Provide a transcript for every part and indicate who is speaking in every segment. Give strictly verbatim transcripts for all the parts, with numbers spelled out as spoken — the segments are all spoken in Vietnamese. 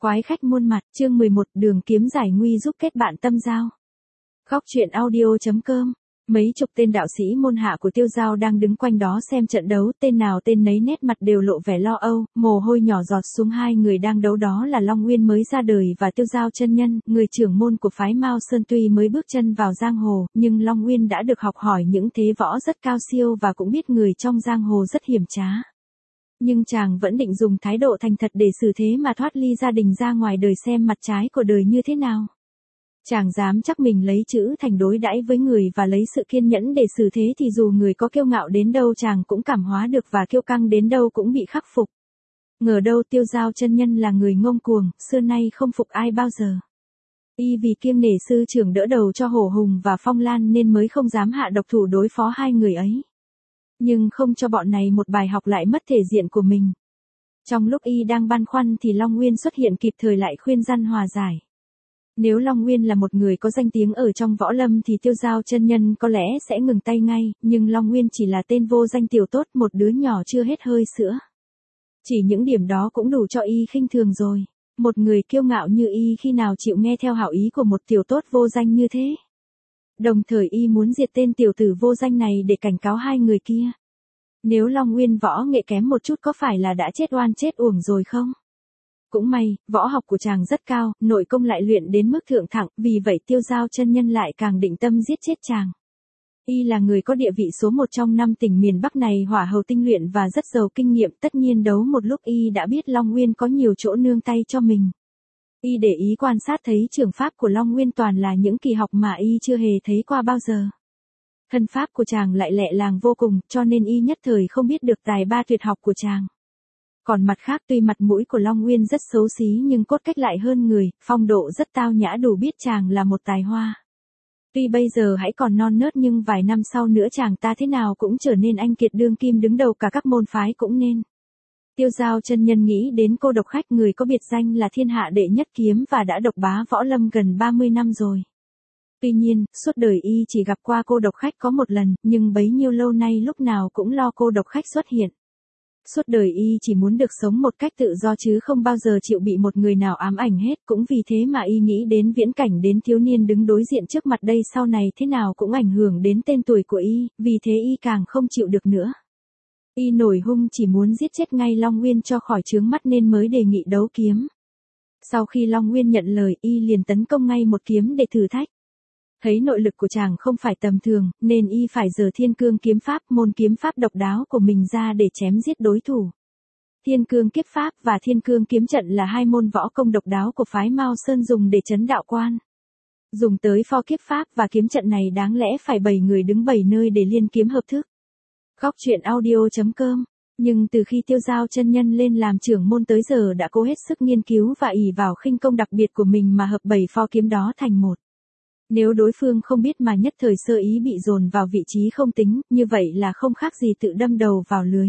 Speaker 1: Quái khách muôn mặt, chương mười một, đường kiếm giải nguy giúp kết bạn tâm giao. Góc truyện audio.com. Mấy chục tên đạo sĩ môn hạ của Tiêu Giao đang đứng quanh đó xem trận đấu, tên nào tên nấy nét mặt đều lộ vẻ lo âu, mồ hôi nhỏ giọt xuống. Hai người đang đấu đó là Long Nguyên mới ra đời và Tiêu Giao chân nhân, người trưởng môn của phái Mao Sơn. Tuy mới bước chân vào giang hồ, nhưng Long Nguyên đã được học hỏi những thế võ rất cao siêu và cũng biết người trong giang hồ rất hiểm trá. Nhưng chàng vẫn định dùng thái độ thành thật để xử thế mà thoát ly gia đình ra ngoài đời xem mặt trái của đời như thế nào. Chàng dám chắc mình lấy chữ thành đối đãi với người và lấy sự kiên nhẫn để xử thế thì dù người có kiêu ngạo đến đâu chàng cũng cảm hóa được và kiêu căng đến đâu cũng bị khắc phục. Ngờ đâu Tiêu Giao chân nhân là người ngông cuồng, xưa nay không phục ai bao giờ. Y vì kiêng nể sư trưởng đỡ đầu cho Hổ Hùng và Phong Lan nên mới không dám hạ độc thủ đối phó hai người ấy. Nhưng không cho bọn này một bài học lại mất thể diện của mình. Trong lúc y đang băn khoăn thì Long Nguyên xuất hiện kịp thời lại khuyên răn hòa giải. Nếu Long Nguyên là một người có danh tiếng ở trong võ lâm thì Tiêu Giao chân nhân có lẽ sẽ ngừng tay ngay, nhưng Long Nguyên chỉ là tên vô danh tiểu tốt, một đứa nhỏ chưa hết hơi sữa. Chỉ những điểm đó cũng đủ cho y khinh thường rồi. Một người kiêu ngạo như y khi nào chịu nghe theo hảo ý của một tiểu tốt vô danh như thế. Đồng thời y muốn diệt tên tiểu tử vô danh này để cảnh cáo hai người kia. Nếu Long Nguyên võ nghệ kém một chút có phải là đã chết oan chết uổng rồi không? Cũng may, võ học của chàng rất cao, nội công lại luyện đến mức thượng thặng, vì vậy Tiêu Giao chân nhân lại càng định tâm giết chết chàng. Y là người có địa vị số một trong năm tỉnh miền Bắc này, hỏa hầu tinh luyện và rất giàu kinh nghiệm, tất nhiên đấu một lúc y đã biết Long Nguyên có nhiều chỗ nương tay cho mình. Y để ý quan sát thấy trường pháp của Long Nguyên toàn là những kỳ học mà y chưa hề thấy qua bao giờ. Thân pháp của chàng lại lẹ làng vô cùng, cho nên y nhất thời không biết được tài ba tuyệt học của chàng. Còn mặt khác tuy mặt mũi của Long Nguyên rất xấu xí nhưng cốt cách lại hơn người, phong độ rất tao nhã đủ biết chàng là một tài hoa. Tuy bây giờ hãy còn non nớt nhưng vài năm sau nữa chàng ta thế nào cũng trở nên anh kiệt đương kim đứng đầu cả các môn phái cũng nên. Tiêu Giao chân nhân nghĩ đến Cô Độc Khách, người có biệt danh là thiên hạ đệ nhất kiếm và đã độc bá võ lâm gần ba mươi năm rồi. Tuy nhiên, suốt đời y chỉ gặp qua Cô Độc Khách có một lần, nhưng bấy nhiêu lâu nay lúc nào cũng lo Cô Độc Khách xuất hiện. Suốt đời y chỉ muốn được sống một cách tự do chứ không bao giờ chịu bị một người nào ám ảnh hết, cũng vì thế mà y nghĩ đến viễn cảnh đến thiếu niên đứng đối diện trước mặt đây sau này thế nào cũng ảnh hưởng đến tên tuổi của y, vì thế y càng không chịu được nữa. Y nổi hung chỉ muốn giết chết ngay Long Nguyên cho khỏi chướng mắt nên mới đề nghị đấu kiếm. Sau khi Long Nguyên nhận lời y liền tấn công ngay một kiếm để thử thách. Thấy nội lực của chàng không phải tầm thường, nên y phải giở Thiên Cương kiếm pháp, môn kiếm pháp độc đáo của mình ra để chém giết đối thủ. Thiên Cương kiếp pháp và Thiên Cương kiếm trận là hai môn võ công độc đáo của phái Mao Sơn dùng để trấn đạo quan. Dùng tới pho kiếp pháp và kiếm trận này đáng lẽ phải bảy người đứng bảy nơi để liên kiếm hợp thức. Góc truyện audio.com. Nhưng từ khi Tiêu Giao chân nhân lên làm trưởng môn tới giờ đã cố hết sức nghiên cứu và ỷ vào khinh công đặc biệt của mình mà hợp bảy pho kiếm đó thành một. Nếu đối phương không biết mà nhất thời sơ ý bị dồn vào vị trí không tính, như vậy là không khác gì tự đâm đầu vào lưới.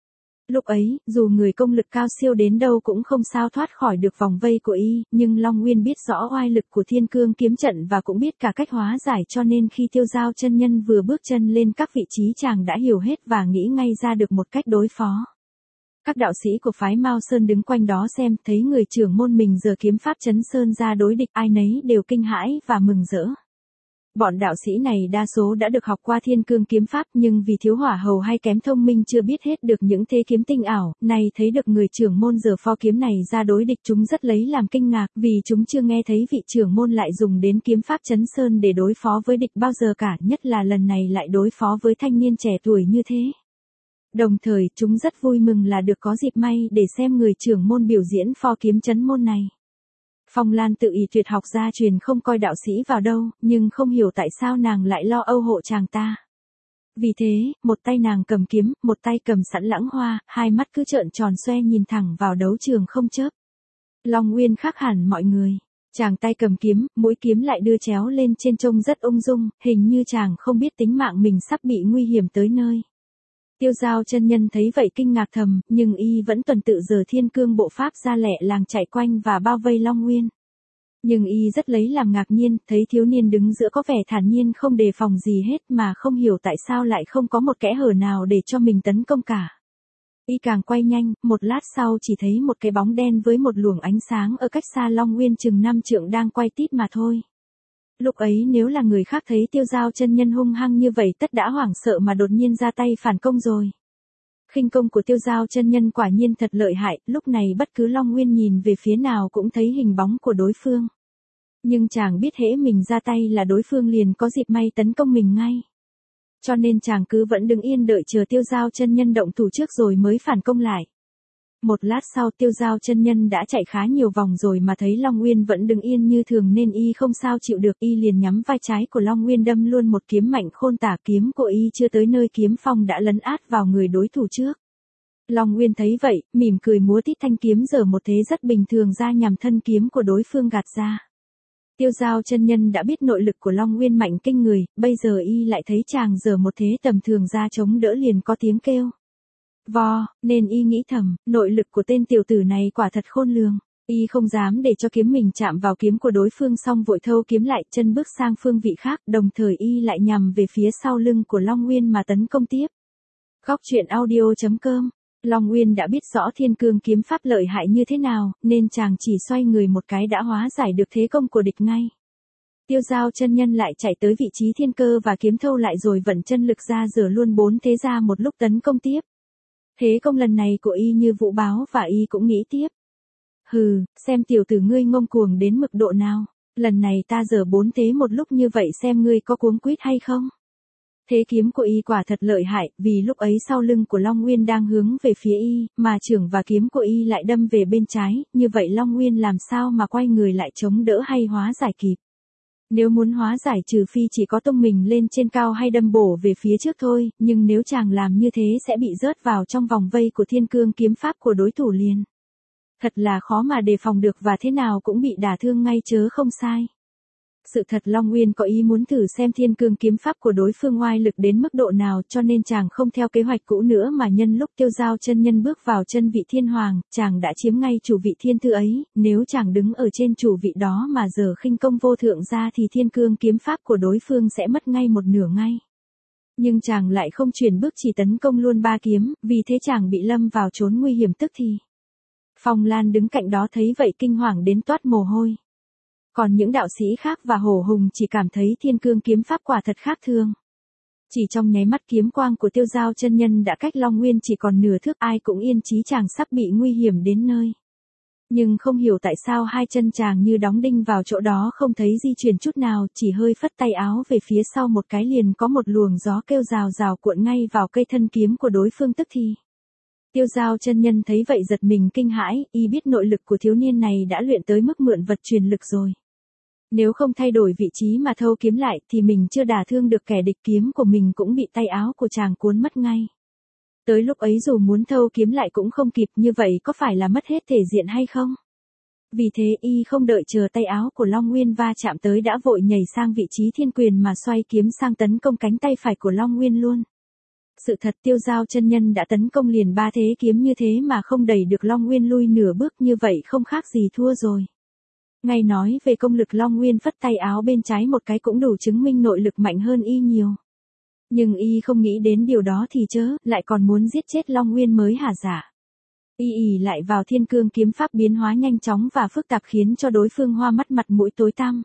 Speaker 1: Lúc ấy, dù người công lực cao siêu đến đâu cũng không sao thoát khỏi được vòng vây của y, nhưng Long Nguyên biết rõ oai lực của Thiên Cương kiếm trận và cũng biết cả cách hóa giải, cho nên khi Tiêu Giao chân nhân vừa bước chân lên các vị trí chàng đã hiểu hết và nghĩ ngay ra được một cách đối phó. Các đạo sĩ của phái Mao Sơn đứng quanh đó xem, thấy người trưởng môn mình giở kiếm pháp trấn sơn ra đối địch, ai nấy đều kinh hãi và mừng rỡ. Bọn đạo sĩ này đa số đã được học qua Thiên Cương kiếm pháp nhưng vì thiếu hỏa hầu hay kém thông minh chưa biết hết được những thế kiếm tinh ảo, này thấy được người trưởng môn giở pho kiếm này ra đối địch chúng rất lấy làm kinh ngạc, vì chúng chưa nghe thấy vị trưởng môn lại dùng đến kiếm pháp trấn sơn để đối phó với địch bao giờ cả, nhất là lần này lại đối phó với thanh niên trẻ tuổi như thế. Đồng thời, chúng rất vui mừng là được có dịp may để xem người trưởng môn biểu diễn pho kiếm trấn môn này. Phong Lan tự ý tuyệt học gia truyền không coi đạo sĩ vào đâu, nhưng không hiểu tại sao nàng lại lo âu hộ chàng ta. Vì thế, một tay nàng cầm kiếm, một tay cầm sẵn lãng hoa, hai mắt cứ trợn tròn xoe nhìn thẳng vào đấu trường không chớp. Long Nguyên khác hẳn mọi người. Chàng tay cầm kiếm, mũi kiếm lại đưa chéo lên trên trông rất ung dung, hình như chàng không biết tính mạng mình sắp bị nguy hiểm tới nơi. Tiêu Giao chân nhân thấy vậy kinh ngạc thầm, nhưng y vẫn tuần tự giở Thiên Cương bộ pháp ra lẹ làng chạy quanh và bao vây Long Nguyên. Nhưng y rất lấy làm ngạc nhiên, thấy thiếu niên đứng giữa có vẻ thản nhiên không đề phòng gì hết mà không hiểu tại sao lại không có một kẽ hở nào để cho mình tấn công cả. Y càng quay nhanh, một lát sau chỉ thấy một cái bóng đen với một luồng ánh sáng ở cách xa Long Nguyên chừng năm trượng đang quay tít mà thôi. Lúc ấy nếu là người khác thấy Tiêu Giao chân nhân hung hăng như vậy tất đã hoảng sợ mà đột nhiên ra tay phản công rồi. Khinh công của Tiêu Giao chân nhân quả nhiên thật lợi hại, lúc này bất cứ Long Nguyên nhìn về phía nào cũng thấy hình bóng của đối phương. Nhưng chàng biết hễ mình ra tay là đối phương liền có dịp may tấn công mình ngay. Cho nên chàng cứ vẫn đứng yên đợi chờ Tiêu Giao chân nhân động thủ trước rồi mới phản công lại. Một lát sau Tiêu Giao chân nhân đã chạy khá nhiều vòng rồi mà thấy Long Nguyên vẫn đứng yên như thường nên y không sao chịu được, y liền nhắm vai trái của Long Nguyên đâm luôn một kiếm mạnh khôn tả, kiếm của y chưa tới nơi kiếm phong đã lấn át vào người đối thủ trước. Long Nguyên thấy vậy, mỉm cười múa tít thanh kiếm giở một thế rất bình thường ra nhằm thân kiếm của đối phương gạt ra. Tiêu Giao chân nhân đã biết nội lực của Long Nguyên mạnh kinh người, bây giờ y lại thấy chàng giở một thế tầm thường ra chống đỡ liền có tiếng kêu vo, nên y nghĩ thầm, nội lực của tên tiểu tử này quả thật khôn lường. Y không dám để cho kiếm mình chạm vào kiếm của đối phương xong vội thâu kiếm lại, chân bước sang phương vị khác, đồng thời y lại nhằm về phía sau lưng của Long Nguyên mà tấn công tiếp. Góc truyện audio chấm com. Long Nguyên đã biết rõ thiên cương kiếm pháp lợi hại như thế nào, nên chàng chỉ xoay người một cái đã hóa giải được thế công của địch ngay. Tiêu Giao chân nhân lại chạy tới vị trí thiên cơ và kiếm thâu lại rồi vận chân lực ra rửa luôn bốn thế ra một lúc tấn công tiếp. Thế công lần này của y như vũ báo và y cũng nghĩ tiếp. Hừ, xem tiểu tử ngươi ngông cuồng đến mực độ nào, lần này ta giở bốn thế một lúc như vậy xem ngươi có cuống quýt hay không. Thế kiếm của y quả thật lợi hại, vì lúc ấy sau lưng của Long Nguyên đang hướng về phía y, mà chưởng và kiếm của y lại đâm về bên trái, như vậy Long Nguyên làm sao mà quay người lại chống đỡ hay hóa giải kịp. Nếu muốn hóa giải trừ phi chỉ có tung mình lên trên cao hay đâm bổ về phía trước thôi, nhưng nếu chàng làm như thế sẽ bị rớt vào trong vòng vây của thiên cương kiếm pháp của đối thủ liền. Thật là khó mà đề phòng được và thế nào cũng bị đả thương ngay chớ không sai. Sự thật Long Nguyên có ý muốn thử xem thiên cương kiếm pháp của đối phương oai lực đến mức độ nào, cho nên chàng không theo kế hoạch cũ nữa mà nhân lúc Tiêu Giao chân nhân bước vào chân vị thiên hoàng, chàng đã chiếm ngay chủ vị thiên thư ấy, nếu chàng đứng ở trên chủ vị đó mà giờ khinh công vô thượng ra thì thiên cương kiếm pháp của đối phương sẽ mất ngay một nửa ngay. Nhưng chàng lại không chuyển bước chỉ tấn công luôn ba kiếm, vì thế chàng bị lâm vào chốn nguy hiểm tức thì. Phong Lan đứng cạnh đó thấy vậy kinh hoàng đến toát mồ hôi. Còn những đạo sĩ khác và Hổ Hùng chỉ cảm thấy thiên cương kiếm pháp quả thật khác thường. Chỉ trong nháy mắt kiếm quang của Tiêu Giao chân nhân đã cách Long Nguyên chỉ còn nửa thước, ai cũng yên chí chàng sắp bị nguy hiểm đến nơi. Nhưng không hiểu tại sao hai chân chàng như đóng đinh vào chỗ đó không thấy di chuyển chút nào, chỉ hơi phất tay áo về phía sau một cái liền có một luồng gió kêu rào rào cuộn ngay vào cây thân kiếm của đối phương tức thì. Tiêu Giao chân nhân thấy vậy giật mình kinh hãi, y biết nội lực của thiếu niên này đã luyện tới mức mượn vật truyền lực rồi. Nếu không thay đổi vị trí mà thâu kiếm lại thì mình chưa đả thương được kẻ địch, kiếm của mình cũng bị tay áo của chàng cuốn mất ngay. Tới lúc ấy dù muốn thâu kiếm lại cũng không kịp, như vậy có phải là mất hết thể diện hay không? Vì thế y không đợi chờ tay áo của Long Nguyên va chạm tới đã vội nhảy sang vị trí thiên quyền mà xoay kiếm sang tấn công cánh tay phải của Long Nguyên luôn. Sự thật Tiêu Giao chân nhân đã tấn công liền ba thế kiếm như thế mà không đẩy được Long Nguyên lui nửa bước, như vậy không khác gì thua rồi. Ngay nói về công lực, Long Nguyên phất tay áo bên trái một cái cũng đủ chứng minh nội lực mạnh hơn y nhiều. Nhưng y không nghĩ đến điều đó thì chớ, lại còn muốn giết chết Long Nguyên mới hả dạ. Y ỉ lại vào thiên cương kiếm pháp biến hóa nhanh chóng và phức tạp khiến cho đối phương hoa mắt mặt mũi tối tăm.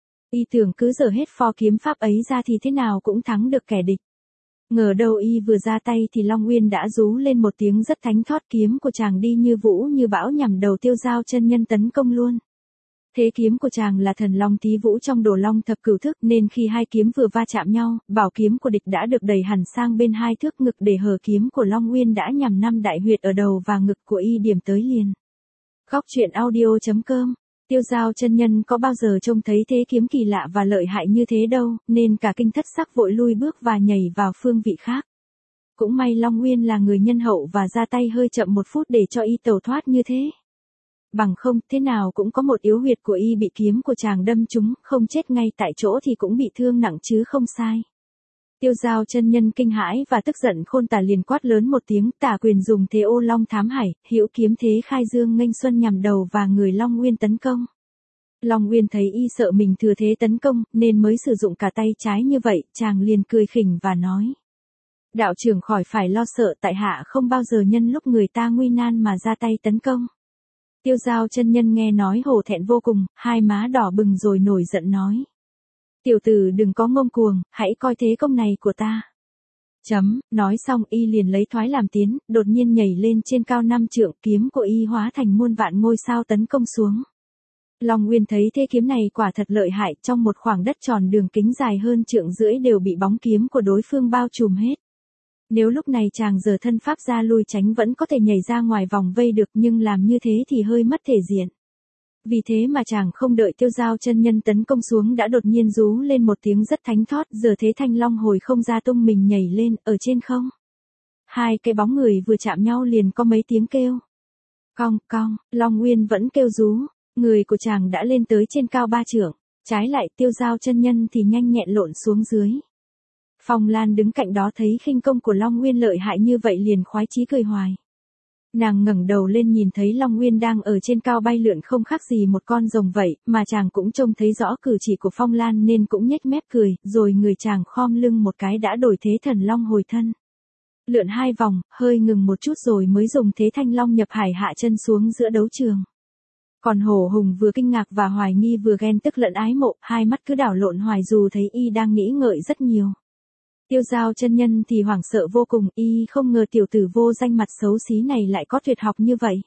Speaker 1: Y tưởng cứ dở hết pho kiếm pháp ấy ra thì thế nào cũng thắng được kẻ địch. Ngờ đâu y vừa ra tay thì Long Nguyên đã rú lên một tiếng rất thánh thót, kiếm của chàng đi như vũ như bão nhằm đầu Tiêu Giao chân nhân tấn công luôn. Thế kiếm của chàng là thần long tí vũ trong đồ long thập cửu thức, nên khi hai kiếm vừa va chạm nhau, bảo kiếm của địch đã được đẩy hẳn sang bên hai thước ngực để hở kiếm của Long Nguyên đã nhằm năm đại huyệt ở đầu và ngực của y điểm tới liền. Góc truyện audio chấm com. Tiêu Giao chân nhân có bao giờ trông thấy thế kiếm kỳ lạ và lợi hại như thế đâu, nên cả kinh thất sắc vội lui bước và nhảy vào phương vị khác. Cũng may Long Nguyên là người nhân hậu và ra tay hơi chậm một phút để cho y tẩu thoát như thế. Bằng không, thế nào cũng có một yếu huyệt của y bị kiếm của chàng đâm trúng, không chết ngay tại chỗ thì cũng bị thương nặng chứ không sai. Tiêu Giao chân nhân kinh hãi và tức giận khôn tả liền quát lớn một tiếng, tả quyền dùng thế ô long thám hải, hữu kiếm thế khai dương nghênh xuân nhằm đầu và người Long Nguyên tấn công. Long Nguyên thấy y sợ mình thừa thế tấn công, nên mới sử dụng cả tay trái như vậy, chàng liền cười khỉnh và nói. Đạo trưởng khỏi phải lo sợ, tại hạ không bao giờ nhân lúc người ta nguy nan mà ra tay tấn công. Tiêu Giao chân nhân nghe nói hổ thẹn vô cùng, hai má đỏ bừng rồi nổi giận nói. Tiểu tử đừng có ngông cuồng, hãy coi thế công này của ta. Chấm, nói xong y liền lấy thoái làm tiến, đột nhiên nhảy lên trên cao năm trượng, kiếm của y hóa thành muôn vạn ngôi sao tấn công xuống. Long Nguyên thấy thế kiếm này quả thật lợi hại, trong một khoảng đất tròn đường kính dài hơn trượng rưỡi đều bị bóng kiếm của đối phương bao trùm hết. Nếu lúc này chàng giở thân pháp ra lui tránh vẫn có thể nhảy ra ngoài vòng vây được, nhưng làm như thế thì hơi mất thể diện. Vì thế mà chàng không đợi Tiêu Giao chân nhân tấn công xuống đã đột nhiên rú lên một tiếng rất thánh thót, giờ thế thanh long hồi không ra tung mình nhảy lên, ở trên không. Hai cái bóng người vừa chạm nhau liền có mấy tiếng kêu. Cong, cong, Long Nguyên vẫn kêu rú, người của chàng đã lên tới trên cao ba trượng, trái lại Tiêu Giao chân nhân thì nhanh nhẹn lộn xuống dưới. Phong Lan đứng cạnh đó thấy khinh công của Long Nguyên lợi hại như vậy liền khoái chí cười hoài. Nàng ngẩng đầu lên nhìn thấy Long Nguyên đang ở trên cao bay lượn không khác gì một con rồng vậy, mà chàng cũng trông thấy rõ cử chỉ của Phong Lan nên cũng nhếch mép cười, rồi người chàng khom lưng một cái đã đổi thế thần long hồi thân. Lượn hai vòng, hơi ngừng một chút rồi mới dùng thế thanh long nhập hải hạ chân xuống giữa đấu trường. Còn Hổ Hùng vừa kinh ngạc và hoài nghi vừa ghen tức lẫn ái mộ, hai mắt cứ đảo lộn hoài dù thấy y đang nghĩ ngợi rất nhiều. Tiêu Giao chân nhân thì hoảng sợ vô cùng, y không ngờ tiểu tử vô danh mặt xấu xí này lại có tuyệt học như vậy.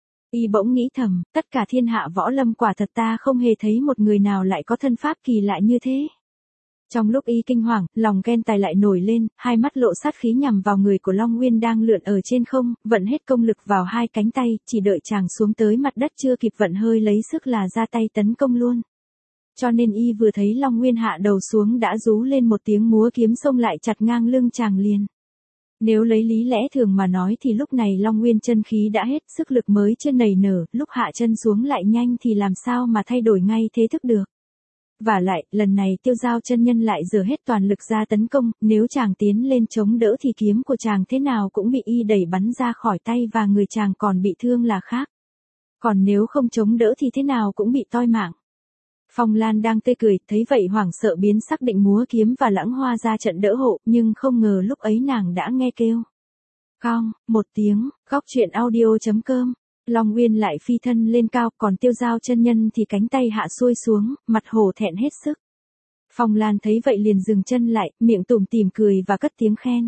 Speaker 1: Y bỗng nghĩ thầm, tất cả thiên hạ võ lâm quả thật ta không hề thấy một người nào lại có thân pháp kỳ lạ như thế. Trong lúc y kinh hoàng, lòng ghen tài lại nổi lên, hai mắt lộ sát khí nhằm vào người của Long Nguyên đang lượn ở trên không, vận hết công lực vào hai cánh tay, chỉ đợi chàng xuống tới mặt đất chưa kịp vận hơi lấy sức là ra tay tấn công luôn. Cho nên y vừa thấy Long Nguyên hạ đầu xuống đã rú lên một tiếng múa kiếm xông lại chặt ngang lưng chàng liền. Nếu lấy lý lẽ thường mà nói thì lúc này Long Nguyên chân khí đã hết, sức lực mới chưa nảy nở, lúc hạ chân xuống lại nhanh thì làm sao mà thay đổi ngay thế thức được. Và lại, lần này Tiêu Giao chân nhân lại giở hết toàn lực ra tấn công, nếu chàng tiến lên chống đỡ thì kiếm của chàng thế nào cũng bị y đẩy bắn ra khỏi tay và người chàng còn bị thương là khác. Còn nếu không chống đỡ thì thế nào cũng bị toi mạng. Phong Lan đang tươi cười, thấy vậy hoảng sợ biến sắc định múa kiếm và lãng hoa ra trận đỡ hộ, nhưng không ngờ lúc ấy nàng đã nghe kêu. Cong, một tiếng, góc truyện audio chấm com. Long Nguyên lại phi thân lên cao, còn Tiêu Giao chân nhân thì cánh tay hạ xuôi xuống, mặt hổ thẹn hết sức. Phong Lan thấy vậy liền dừng chân lại, miệng tủm tỉm cười và cất tiếng khen.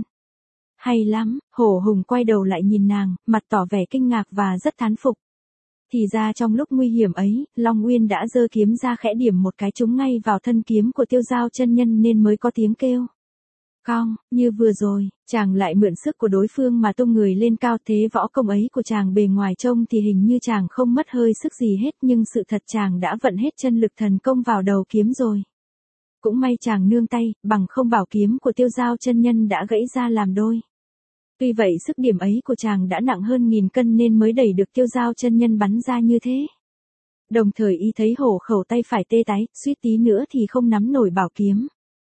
Speaker 1: Hay lắm, Hổ Hùng quay đầu lại nhìn nàng, mặt tỏ vẻ kinh ngạc và rất thán phục. Thì ra trong lúc nguy hiểm ấy, Long Nguyên đã giơ kiếm ra khẽ điểm một cái trúng ngay vào thân kiếm của Tiêu Giao chân nhân nên mới có tiếng kêu. Cong, như vừa rồi, chàng lại mượn sức của đối phương mà tung người lên cao, thế võ công ấy của chàng bề ngoài trông thì hình như chàng không mất hơi sức gì hết, nhưng sự thật chàng đã vận hết chân lực thần công vào đầu kiếm rồi. Cũng may chàng nương tay, bằng không bảo kiếm của Tiêu Giao chân nhân đã gãy ra làm đôi. Tuy vậy sức điểm ấy của chàng đã nặng hơn nghìn cân nên mới đẩy được Tiêu Giao chân nhân bắn ra như thế. Đồng thời y thấy hổ khẩu tay phải tê tái, suýt tí nữa thì không nắm nổi bảo kiếm.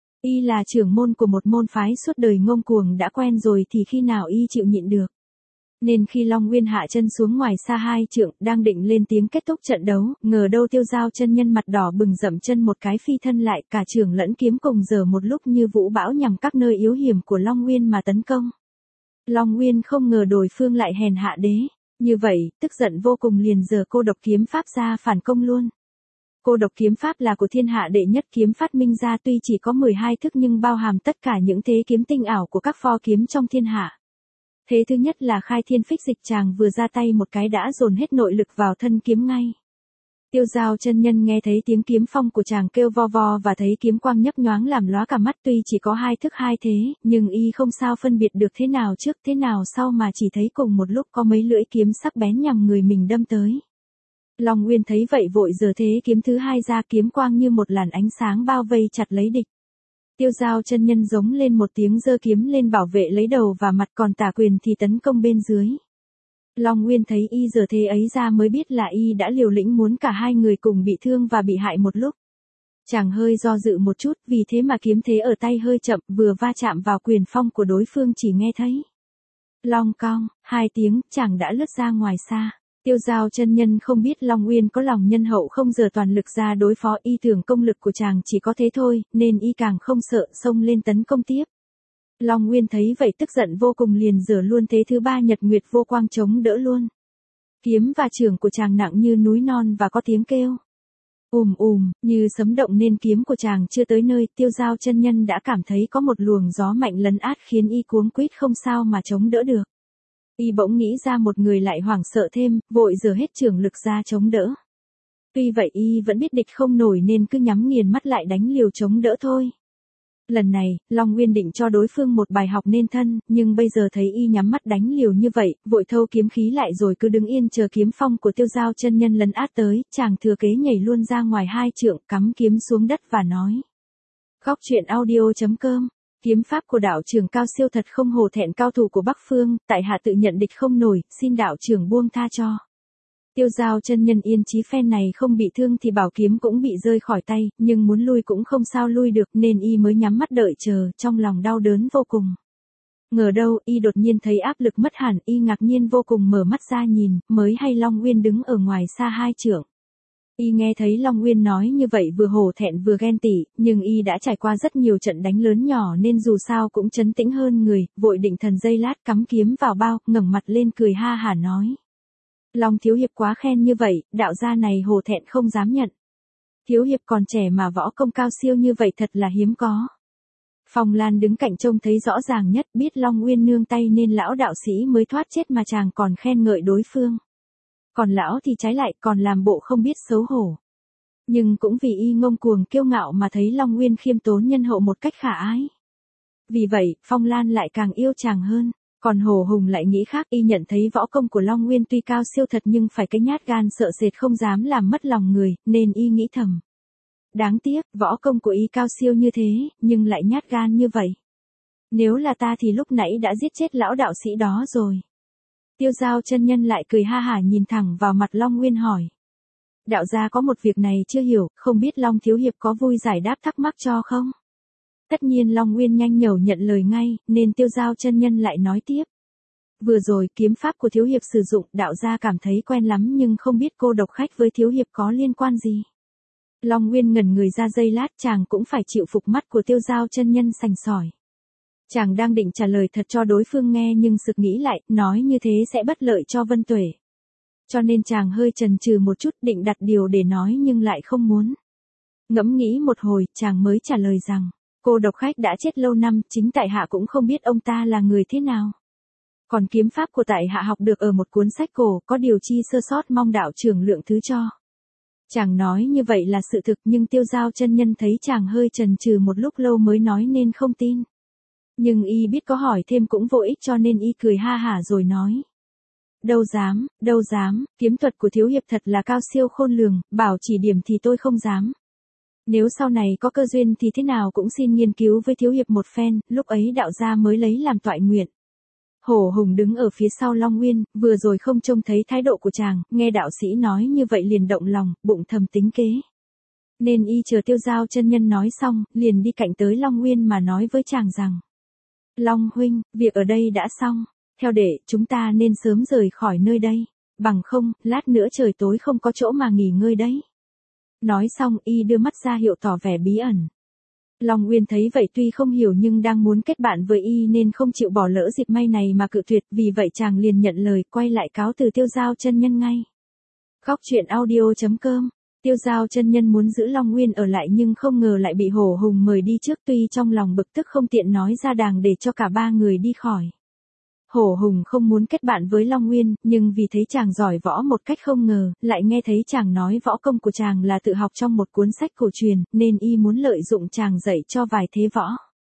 Speaker 1: Y là trưởng môn của một môn phái suốt đời ngông cuồng đã quen rồi thì khi nào y chịu nhịn được. Nên khi Long Nguyên hạ chân xuống ngoài xa hai trượng, đang định lên tiếng kết thúc trận đấu, ngờ đâu Tiêu Giao chân nhân mặt đỏ bừng dậm chân một cái phi thân lại, cả trường lẫn kiếm cùng giở một lúc như vũ bão nhằm các nơi yếu hiểm của Long Nguyên mà tấn công. Long Nguyên không ngờ đối phương lại hèn hạ đế, như vậy, tức giận vô cùng liền giở cô độc kiếm pháp ra phản công luôn. Cô độc kiếm pháp là của thiên hạ đệ nhất kiếm phát minh ra, tuy chỉ có mười hai thức nhưng bao hàm tất cả những thế kiếm tinh ảo của các pho kiếm trong thiên hạ. Thế thứ nhất là khai thiên phích dịch, chàng vừa ra tay một cái đã dồn hết nội lực vào thân kiếm ngay. Tiêu Giao chân nhân nghe thấy tiếng kiếm phong của chàng kêu vo vo và thấy kiếm quang nhấp nhoáng làm lóa cả mắt, tuy chỉ có hai thức hai thế, nhưng y không sao phân biệt được thế nào trước thế nào sau mà chỉ thấy cùng một lúc có mấy lưỡi kiếm sắc bén nhằm người mình đâm tới. Long Nguyên thấy vậy vội giở thế kiếm thứ hai ra, kiếm quang như một làn ánh sáng bao vây chặt lấy địch. Tiêu Giao chân nhân giống lên một tiếng giơ kiếm lên bảo vệ lấy đầu và mặt, còn Tả Quyền thì tấn công bên dưới. Long Nguyên thấy y giở thế ấy ra mới biết là y đã liều lĩnh muốn cả hai người cùng bị thương và bị hại một lúc. Chàng hơi do dự một chút, vì thế mà kiếm thế ở tay hơi chậm, vừa va chạm vào quyền phong của đối phương chỉ nghe thấy long cong, hai tiếng, chàng đã lướt ra ngoài xa. Tiêu Giao chân nhân không biết Long Nguyên có lòng nhân hậu không giở toàn lực ra đối phó, y tưởng công lực của chàng chỉ có thế thôi, nên y càng không sợ, xông lên tấn công tiếp. Long Nguyên thấy vậy tức giận vô cùng liền rửa luôn thế thứ ba nhật nguyệt vô quang chống đỡ luôn. Kiếm và chưởng của chàng nặng như núi non và có tiếng kêu. Ùm ùm, như sấm động nên kiếm của chàng chưa tới nơi, Tiêu Dao chân nhân đã cảm thấy có một luồng gió mạnh lấn át khiến y cuống quýt không sao mà chống đỡ được. Y bỗng nghĩ ra một người lại hoảng sợ thêm, vội giở hết chưởng lực ra chống đỡ. Tuy vậy y vẫn biết địch không nổi nên cứ nhắm nghiền mắt lại đánh liều chống đỡ thôi. Lần này, Long Nguyên định cho đối phương một bài học nên thân, nhưng bây giờ thấy y nhắm mắt đánh liều như vậy, vội thâu kiếm khí lại rồi cứ đứng yên chờ kiếm phong của Tiêu Dao chân nhân lấn át tới, chàng thừa kế nhảy luôn ra ngoài hai trượng, cắm kiếm xuống đất và nói. Góc truyện audio chấm com. Kiếm pháp của đạo trưởng cao siêu thật không hổ thẹn cao thủ của Bắc Phương, tại hạ tự nhận địch không nổi, xin đạo trưởng buông tha cho. Tiêu Dao chân nhân yên chí phen này không bị thương thì bảo kiếm cũng bị rơi khỏi tay, nhưng muốn lui cũng không sao lui được nên y mới nhắm mắt đợi chờ, trong lòng đau đớn vô cùng. Ngờ đâu, y đột nhiên thấy áp lực mất hẳn, y ngạc nhiên vô cùng mở mắt ra nhìn, mới hay Long Nguyên đứng ở ngoài xa hai trượng. Y nghe thấy Long Nguyên nói như vậy vừa hổ thẹn vừa ghen tị, nhưng y đã trải qua rất nhiều trận đánh lớn nhỏ nên dù sao cũng trấn tĩnh hơn người, vội định thần giây lát cắm kiếm vào bao, ngẩng mặt lên cười ha hả nói. Long thiếu hiệp quá khen như vậy, đạo gia này hổ thẹn không dám nhận. Thiếu hiệp còn trẻ mà võ công cao siêu như vậy thật là hiếm có. Phong Lan đứng cạnh trông thấy rõ ràng nhất, biết Long Nguyên nương tay nên lão đạo sĩ mới thoát chết mà chàng còn khen ngợi đối phương. Còn lão thì trái lại còn làm bộ không biết xấu hổ. Nhưng cũng vì y ngông cuồng kiêu ngạo mà thấy Long Nguyên khiêm tốn nhân hậu một cách khả ái. Vì vậy, Phong Lan lại càng yêu chàng hơn. Còn Hồ Hùng lại nghĩ khác, y nhận thấy võ công của Long Nguyên tuy cao siêu thật nhưng phải cái nhát gan sợ sệt không dám làm mất lòng người, nên y nghĩ thầm. Đáng tiếc, võ công của y cao siêu như thế, nhưng lại nhát gan như vậy. Nếu là ta thì lúc nãy đã giết chết lão đạo sĩ đó rồi. Tiêu Dao chân nhân lại cười ha hả nhìn thẳng vào mặt Long Nguyên hỏi. Đạo gia có một việc này chưa hiểu, không biết Long thiếu hiệp có vui giải đáp thắc mắc cho không? Tất nhiên Long Nguyên nhanh nhẩu nhận lời ngay, nên Tiêu Dao chân nhân lại nói tiếp. Vừa rồi kiếm pháp của thiếu hiệp sử dụng, đạo gia cảm thấy quen lắm nhưng không biết cô độc khách với thiếu hiệp có liên quan gì. Long Nguyên ngẩn người ra giây lát, chàng cũng phải chịu phục mắt của Tiêu Dao chân nhân sành sỏi. Chàng đang định trả lời thật cho đối phương nghe nhưng sực nghĩ lại, nói như thế sẽ bất lợi cho Vân Tuệ. Cho nên chàng hơi chần chừ một chút định đặt điều để nói nhưng lại không muốn. Ngẫm nghĩ một hồi, chàng mới trả lời rằng. Cô độc khách đã chết lâu năm, chính tại hạ cũng không biết ông ta là người thế nào. Còn kiếm pháp của tại hạ học được ở một cuốn sách cổ, có điều chi sơ sót mong đạo trưởng lượng thứ cho. Chàng nói như vậy là sự thực nhưng Tiêu Dao chân nhân thấy chàng hơi chần chừ một lúc lâu mới nói nên không tin. Nhưng y biết có hỏi thêm cũng vô ích cho nên y cười ha hả rồi nói. Đâu dám, đâu dám, kiếm thuật của thiếu hiệp thật là cao siêu khôn lường, bảo chỉ điểm thì tôi không dám. Nếu sau này có cơ duyên thì thế nào cũng xin nghiên cứu với thiếu hiệp một phen, lúc ấy đạo gia mới lấy làm toại nguyện. Hổ Hùng đứng ở phía sau Long Nguyên, vừa rồi không trông thấy thái độ của chàng, nghe đạo sĩ nói như vậy liền động lòng, bụng thầm tính kế. Nên y chờ Tiêu Dao chân nhân nói xong, liền đi cạnh tới Long Nguyên mà nói với chàng rằng. Long huynh, việc ở đây đã xong, theo đệ, chúng ta nên sớm rời khỏi nơi đây, bằng không, lát nữa trời tối không có chỗ mà nghỉ ngơi đấy. Nói xong y đưa mắt ra hiệu tỏ vẻ bí ẩn. Long Nguyên thấy vậy tuy không hiểu nhưng đang muốn kết bạn với y nên không chịu bỏ lỡ dịp may này mà cự tuyệt, vì vậy chàng liền nhận lời quay lại cáo từ Tiêu Dao chân nhân ngay. Góc truyện audio chấm com. Tiêu Dao chân nhân muốn giữ Long Nguyên ở lại nhưng không ngờ lại bị Hổ Hùng mời đi trước, tuy trong lòng bực tức không tiện nói ra đàng để cho cả ba người đi khỏi. Hổ Hùng không muốn kết bạn với Long Nguyên, nhưng vì thấy chàng giỏi võ một cách không ngờ, lại nghe thấy chàng nói võ công của chàng là tự học trong một cuốn sách cổ truyền, nên y muốn lợi dụng chàng dạy cho vài thế võ.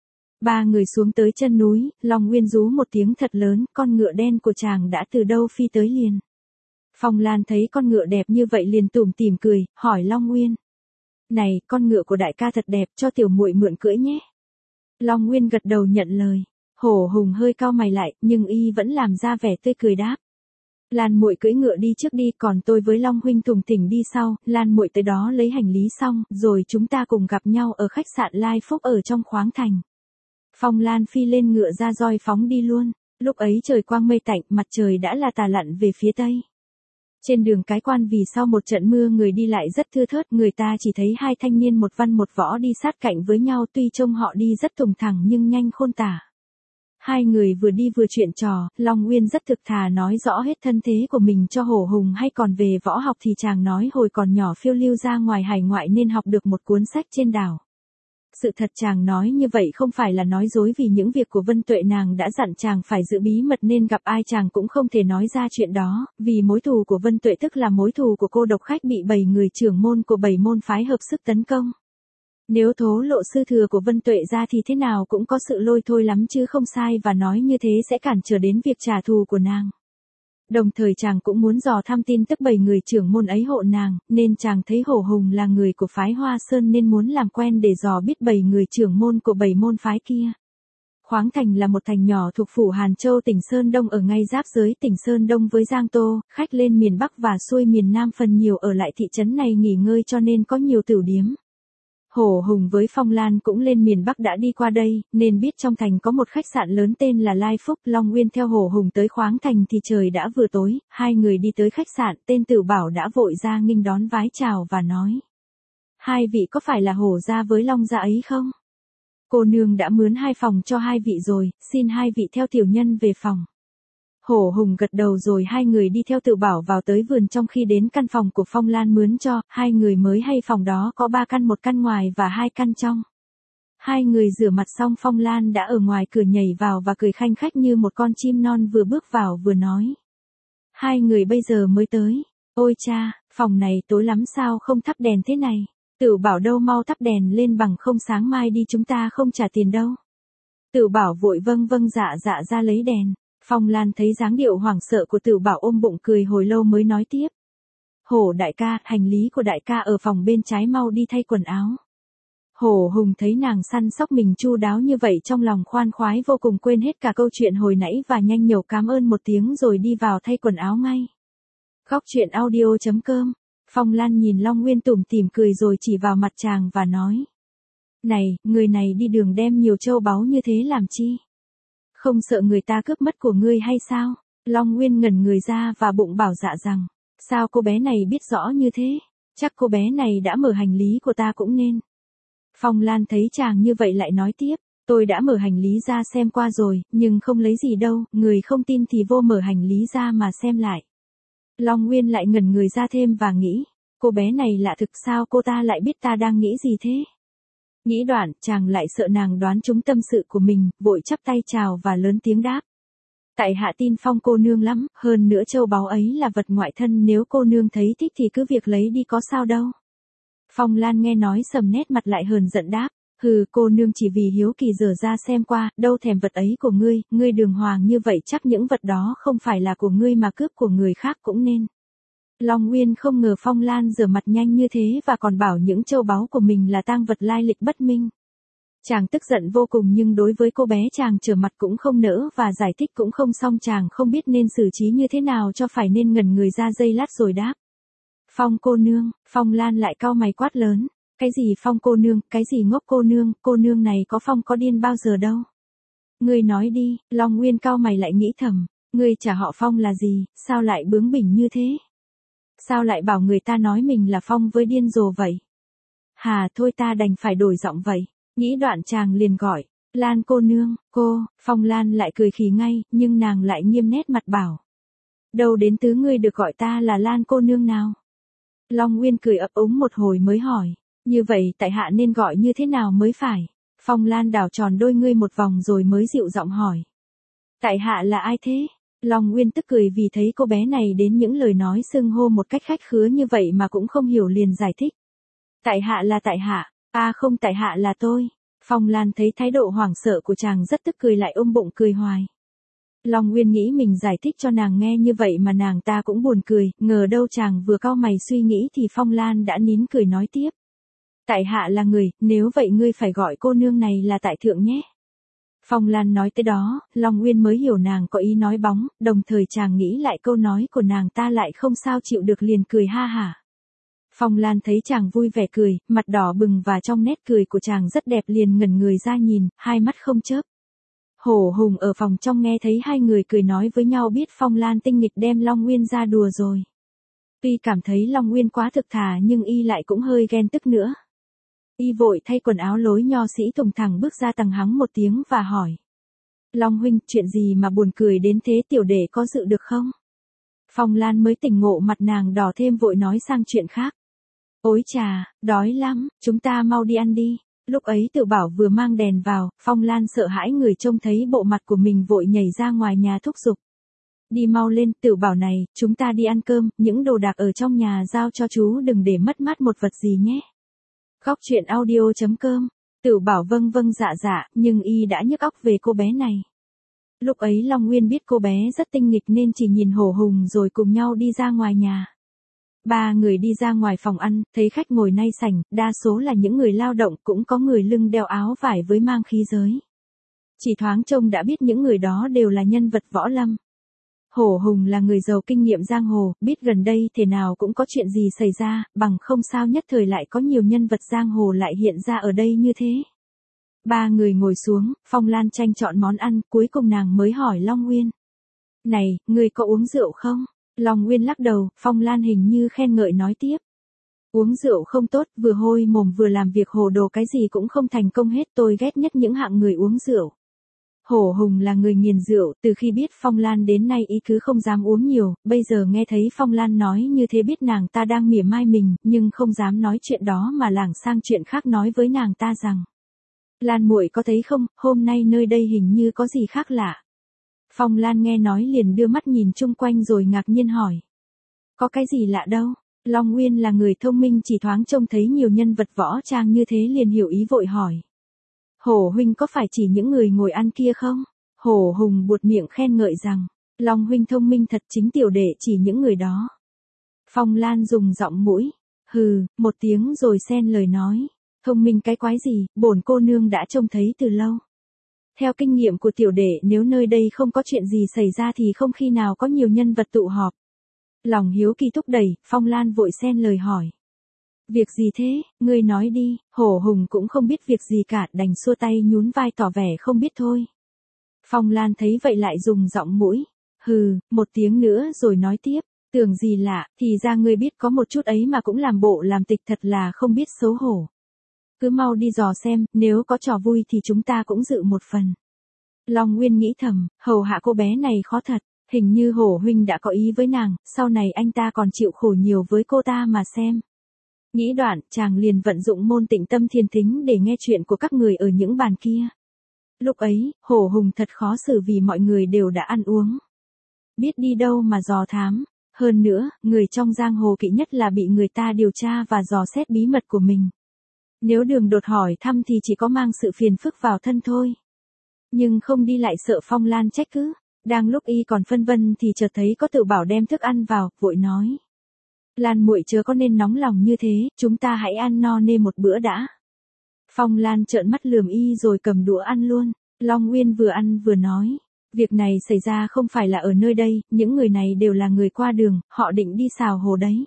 Speaker 1: Ba người xuống tới chân núi, Long Nguyên rú một tiếng thật lớn, con ngựa đen của chàng đã từ đâu phi tới liền. Phong Lan thấy con ngựa đẹp như vậy liền tủm tỉm cười, hỏi Long Nguyên. Này, con ngựa của đại ca thật đẹp, cho tiểu muội mượn cưỡi nhé. Long Nguyên gật đầu nhận lời. Hổ Hùng hơi cau mày lại, nhưng y vẫn làm ra vẻ tươi cười đáp. Lan muội cưỡi ngựa đi trước đi, còn tôi với Long huynh thùng thỉnh đi sau, Lan muội tới đó lấy hành lý xong, rồi chúng ta cùng gặp nhau ở khách sạn Lai Phúc ở trong khoáng thành. Phong Lan phi lên ngựa ra roi phóng đi luôn, lúc ấy trời quang mây tạnh, mặt trời đã là tà lặn về phía tây. Trên đường Cái Quan vì sau một trận mưa người đi lại rất thưa thớt, người ta chỉ thấy hai thanh niên một văn một võ đi sát cạnh với nhau, tuy trông họ đi rất thùng thẳng nhưng nhanh khôn tả. Hai người vừa đi vừa chuyện trò, Long Nguyên rất thực thà nói rõ hết thân thế của mình cho Hổ Hùng hay còn về võ học thì chàng nói hồi còn nhỏ phiêu lưu ra ngoài hải ngoại nên học được một cuốn sách trên đảo. Sự thật chàng nói như vậy không phải là nói dối vì những việc của Vân Tuệ nàng đã dặn chàng phải giữ bí mật nên gặp ai chàng cũng không thể nói ra chuyện đó, vì mối thù của Vân Tuệ tức là mối thù của cô độc khách bị bảy người trưởng môn của bảy môn phái hợp sức tấn công. Nếu thố lộ sư thừa của Vân Tuệ ra thì thế nào cũng có sự lôi thôi lắm chứ không sai và nói như thế sẽ cản trở đến việc trả thù của nàng. Đồng thời chàng cũng muốn dò thăm tin tức bảy người trưởng môn ấy hộ nàng, nên chàng thấy Hổ Hùng là người của phái Hoa Sơn nên muốn làm quen để dò biết bảy người trưởng môn của bảy môn phái kia. Khoáng Thành là một thành nhỏ thuộc phủ Hàn Châu tỉnh Sơn Đông ở ngay giáp giới tỉnh Sơn Đông với Giang Tô, khách lên miền Bắc và xuôi miền Nam phần nhiều ở lại thị trấn này nghỉ ngơi cho nên có nhiều tửu điếm. Hổ Hùng với Phong Lan cũng lên miền Bắc đã đi qua đây, nên biết trong thành có một khách sạn lớn tên là Lai Phúc. Long Nguyên theo Hổ Hùng tới Khoáng Thành thì trời đã vừa tối, hai người đi tới khách sạn, tên Tử Bảo đã vội ra nghênh đón vái chào và nói. Hai vị có phải là Hổ gia với Long gia ấy không? Cô nương đã mướn hai phòng cho hai vị rồi, xin hai vị theo tiểu nhân về phòng. Hổ Hùng gật đầu rồi hai người đi theo Tử Bảo vào tới vườn. Trong khi đến căn phòng của Phong Lan mướn cho, hai người mới hay phòng đó có ba căn, một căn ngoài và hai căn trong. Hai người rửa mặt xong Phong Lan đã ở ngoài cửa nhảy vào và cười khanh khách như một con chim non vừa bước vào vừa nói. Hai người bây giờ mới tới. Ôi cha, phòng này tối lắm sao không thắp đèn thế này? Tử Bảo đâu mau thắp đèn lên bằng không sáng mai đi chúng ta không trả tiền đâu. Tử Bảo vội vâng vâng dạ dạ ra lấy đèn. Phong Lan thấy dáng điệu hoảng sợ của Tử Bảo ôm bụng cười hồi lâu mới nói tiếp. Hổ đại ca, hành lý của đại ca ở phòng bên trái mau đi thay quần áo. Hổ Hùng thấy nàng săn sóc mình chu đáo như vậy trong lòng khoan khoái vô cùng quên hết cả câu chuyện hồi nãy và nhanh nhẩu cảm ơn một tiếng rồi đi vào thay quần áo ngay. Góc truyện audio chấm com. Phong Lan nhìn Long Nguyên tủm tỉm cười rồi chỉ vào mặt chàng và nói. Này, người này đi đường đem nhiều châu báu như thế làm chi? Không sợ người ta cướp mất của ngươi hay sao? Long Nguyên ngẩn người ra và bụng bảo dạ rằng. Sao cô bé này biết rõ như thế? Chắc cô bé này đã mở hành lý của ta cũng nên. Phong Lan thấy chàng như vậy lại nói tiếp. Tôi đã mở hành lý ra xem qua rồi, nhưng không lấy gì đâu, người không tin thì vô mở hành lý ra mà xem lại. Long Nguyên lại ngẩn người ra thêm và nghĩ. Cô bé này lạ thực sao cô ta lại biết ta đang nghĩ gì thế? Nghĩ đoạn, chàng lại sợ nàng đoán trúng tâm sự của mình, vội chắp tay chào và lớn tiếng đáp. Tại hạ tin Phong cô nương lắm, hơn nữa châu báu ấy là vật ngoại thân nếu cô nương thấy thích thì cứ việc lấy đi có sao đâu. Phong Lan nghe nói sầm nét mặt lại hờn giận đáp. Hừ, cô nương chỉ vì hiếu kỳ dở ra xem qua, đâu thèm vật ấy của ngươi, ngươi đường hoàng như vậy chắc những vật đó không phải là của ngươi mà cướp của người khác cũng nên. Long Nguyên không ngờ Phong Lan rửa mặt nhanh như thế và còn bảo những châu báu của mình là tang vật lai lịch bất minh. Chàng tức giận vô cùng nhưng đối với cô bé chàng trở mặt cũng không nỡ và giải thích cũng không xong chàng không biết nên xử trí như thế nào cho phải nên ngẩn người ra giây lát rồi đáp. Phong cô nương, Phong Lan lại cau mày quát lớn. Cái gì Phong cô nương, cái gì ngốc cô nương, cô nương này có phong có điên bao giờ đâu. Ngươi nói đi, Long Nguyên cau mày lại nghĩ thầm, ngươi chả họ Phong là gì, sao lại bướng bỉnh như thế? Sao lại bảo người ta nói mình là Phong với điên rồ vậy? Hà thôi ta đành phải đổi giọng vậy, nghĩ đoạn chàng liền gọi, Lan cô nương, cô, Phong Lan lại cười khì ngay, nhưng nàng lại nghiêm nét mặt bảo. Đâu đến tứ ngươi được gọi ta là Lan cô nương nào? Long Nguyên cười ấp úng một hồi mới hỏi. Như vậy tại hạ nên gọi như thế nào mới phải? Phong Lan đảo tròn đôi ngươi một vòng rồi mới dịu giọng hỏi. Tại hạ là ai thế? Long Nguyên tức cười vì thấy cô bé này đến những lời nói xưng hô một cách khách khứa như vậy mà cũng không hiểu liền giải thích. Tại hạ là tại hạ, à không tại hạ là tôi. Phong Lan thấy thái độ hoảng sợ của chàng rất tức cười lại ôm bụng cười hoài. Long Nguyên nghĩ mình giải thích cho nàng nghe như vậy mà nàng ta cũng buồn cười, ngờ đâu chàng vừa cau mày suy nghĩ thì Phong Lan đã nín cười nói tiếp. Tại hạ là người, nếu vậy ngươi phải gọi cô nương này là tại thượng nhé. Phong Lan nói tới đó, Long Nguyên mới hiểu nàng có ý nói bóng, đồng thời chàng nghĩ lại câu nói của nàng ta lại không sao chịu được liền cười ha hả. Phong Lan thấy chàng vui vẻ cười, mặt đỏ bừng và trong nét cười của chàng rất đẹp liền ngẩn người ra nhìn, hai mắt không chớp. Hổ Hùng ở phòng trong nghe thấy hai người cười nói với nhau biết Phong Lan tinh nghịch đem Long Nguyên ra đùa rồi. Tuy cảm thấy Long Nguyên quá thực thà nhưng y lại cũng hơi ghen tức nữa. Y vội thay quần áo lối nho sĩ thùng thẳng bước ra tầng hắng một tiếng và hỏi. Long huynh, chuyện gì mà buồn cười đến thế, tiểu đệ có dự được không? Phong Lan mới tỉnh ngộ, mặt nàng đỏ thêm vội nói sang chuyện khác. Ôi chà, đói lắm, chúng ta mau đi ăn đi. Lúc ấy Tiểu Bảo vừa mang đèn vào, Phong Lan sợ hãi người trông thấy bộ mặt của mình vội nhảy ra ngoài nhà thúc giục. Đi mau lên, Tiểu Bảo này, chúng ta đi ăn cơm, những đồ đạc ở trong nhà giao cho chú, đừng để mất mát một vật gì nhé. Khóc chuyện audio chấm com. Tiểu Bảo vâng vâng dạ dạ, nhưng y đã nhức óc về cô bé này. Lúc ấy Long Nguyên biết cô bé rất tinh nghịch nên chỉ nhìn Hổ Hùng rồi cùng nhau đi ra ngoài nhà. Ba người đi ra ngoài phòng ăn, thấy khách ngồi nay sảnh, đa số là những người lao động, cũng có người lưng đeo áo vải với mang khí giới. Chỉ thoáng trông đã biết những người đó đều là nhân vật võ lâm. Hổ Hùng là người giàu kinh nghiệm giang hồ, biết gần đây thế nào cũng có chuyện gì xảy ra, bằng không sao nhất thời lại có nhiều nhân vật giang hồ lại hiện ra ở đây như thế. Ba người ngồi xuống, Phong Lan tranh chọn món ăn, cuối cùng nàng mới hỏi Long Nguyên. Này, người có uống rượu không? Long Nguyên lắc đầu, Phong Lan hình như khen ngợi nói tiếp. Uống rượu không tốt, vừa hôi mồm vừa làm việc hồ đồ, cái gì cũng không thành công hết, tôi ghét nhất những hạng người uống rượu. Hổ Hùng là người nghiền rượu, từ khi biết Phong Lan đến nay ý cứ không dám uống nhiều, bây giờ nghe thấy Phong Lan nói như thế biết nàng ta đang mỉa mai mình, nhưng không dám nói chuyện đó mà lảng sang chuyện khác nói với nàng ta rằng. Lan muội có thấy không, hôm nay nơi đây hình như có gì khác lạ. Phong Lan nghe nói liền đưa mắt nhìn chung quanh rồi ngạc nhiên hỏi. Có cái gì lạ đâu? Long Nguyên là người thông minh, chỉ thoáng trông thấy nhiều nhân vật võ trang như thế liền hiểu ý vội hỏi. Hổ huynh có phải chỉ những người ngồi ăn kia không? Hổ Hùng buột miệng khen ngợi rằng, Long huynh thông minh thật, chính tiểu đệ chỉ những người đó. Phong Lan dùng giọng mũi, hừ, một tiếng rồi xen lời nói, thông minh cái quái gì, bổn cô nương đã trông thấy từ lâu. Theo kinh nghiệm của tiểu đệ, nếu nơi đây không có chuyện gì xảy ra thì không khi nào có nhiều nhân vật tụ họp. Lòng hiếu kỳ thúc đẩy, Phong Lan vội xen lời hỏi. Việc gì thế, ngươi nói đi. Hổ Hùng cũng không biết việc gì cả, đành xua tay nhún vai tỏ vẻ không biết thôi. Phong Lan thấy vậy lại dùng giọng mũi, hừ, một tiếng nữa rồi nói tiếp, tưởng gì lạ, thì ra ngươi biết có một chút ấy mà cũng làm bộ làm tịch, thật là không biết xấu hổ. Cứ mau đi dò xem, nếu có trò vui thì chúng ta cũng dự một phần. Long Nguyên nghĩ thầm, hầu hạ cô bé này khó thật, hình như Hổ huynh đã có ý với nàng, sau này anh ta còn chịu khổ nhiều với cô ta mà xem. Nghĩ đoạn, chàng liền vận dụng môn tịnh tâm thiên thính để nghe chuyện của các người ở những bàn kia. Lúc ấy, Hổ Hùng thật khó xử vì mọi người đều đã ăn uống. Biết đi đâu mà dò thám, hơn nữa, người trong giang hồ kỵ nhất là bị người ta điều tra và dò xét bí mật của mình. Nếu đường đột hỏi thăm thì chỉ có mang sự phiền phức vào thân thôi. Nhưng không đi lại sợ Phong Lan trách cứ. Đang lúc y còn phân vân thì chợt thấy có Tiểu Bảo đem thức ăn vào, vội nói. Lan muội chớ có nên nóng lòng như thế, chúng ta hãy ăn no nê một bữa đã. Phong Lan trợn mắt lườm y rồi cầm đũa ăn luôn. Long Nguyên vừa ăn vừa nói. Việc này xảy ra không phải là ở nơi đây, những người này đều là người qua đường, họ định đi xào hồ đấy.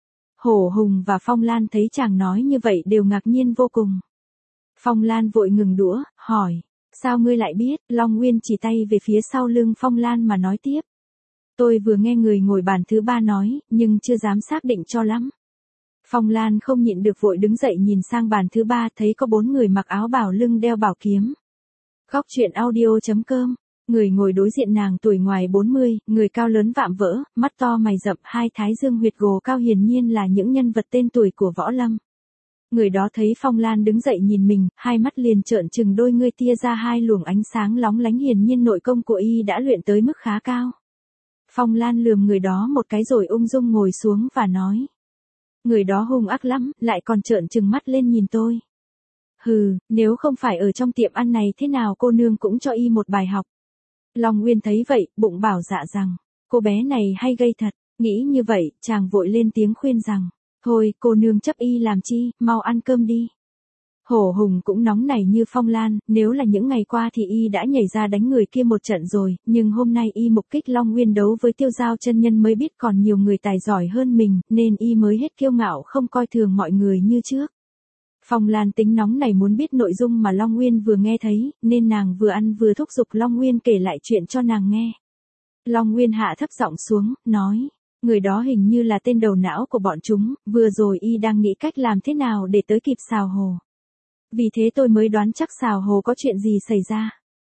Speaker 1: Hổ Hùng và Phong Lan thấy chàng nói như vậy đều ngạc nhiên vô cùng. Phong Lan vội ngừng đũa, hỏi. Sao ngươi lại biết? Long Nguyên chỉ tay về phía sau lưng Phong Lan mà nói tiếp. Tôi vừa nghe người ngồi bàn thứ ba nói, nhưng chưa dám xác định cho lắm. Phong Lan không nhịn được vội đứng dậy nhìn sang bàn thứ ba, thấy có bốn người mặc áo bào lưng đeo bảo kiếm. Khóc chuyện audio chấm com. Người ngồi đối diện nàng tuổi ngoài bốn mươi, người cao lớn vạm vỡ, mắt to mày rậm, hai thái dương huyệt gồ cao, hiển nhiên là những nhân vật tên tuổi của võ lâm. Người đó thấy Phong Lan đứng dậy nhìn mình, hai mắt liền trợn trừng, đôi ngươi tia ra hai luồng ánh sáng lóng lánh, hiển nhiên nội công của y đã luyện tới mức khá cao. Phong Lan lườm người đó một cái rồi ung dung ngồi xuống và nói. Người đó hung ác lắm, lại còn trợn trừng mắt lên nhìn tôi. Hừ, nếu không phải ở trong tiệm ăn này thế nào cô nương cũng cho y một bài học. Long Nguyên thấy vậy, bụng bảo dạ rằng, cô bé này hay gây thật, nghĩ như vậy, chàng vội lên tiếng khuyên rằng, thôi, cô nương chấp y làm chi, mau ăn cơm đi. Hổ Hùng cũng nóng nảy như Phong Lan, nếu là những ngày qua thì y đã nhảy ra đánh người kia một trận rồi, nhưng hôm nay y mục kích Long Nguyên đấu với Tiêu Giao chân nhân mới biết còn nhiều người tài giỏi hơn mình, nên y mới hết kiêu ngạo không coi thường mọi người như trước. Phong Lan tính nóng này muốn biết nội dung mà Long Nguyên vừa nghe thấy, nên nàng vừa ăn vừa thúc giục Long Nguyên kể lại chuyện cho nàng nghe. Long Nguyên hạ thấp giọng xuống, nói, người đó hình như là tên đầu não của bọn chúng, vừa rồi y đang nghĩ cách làm thế nào để tới kịp xào hồ. Vì thế tôi mới đoán chắc xào hồ có chuyện gì xảy ra.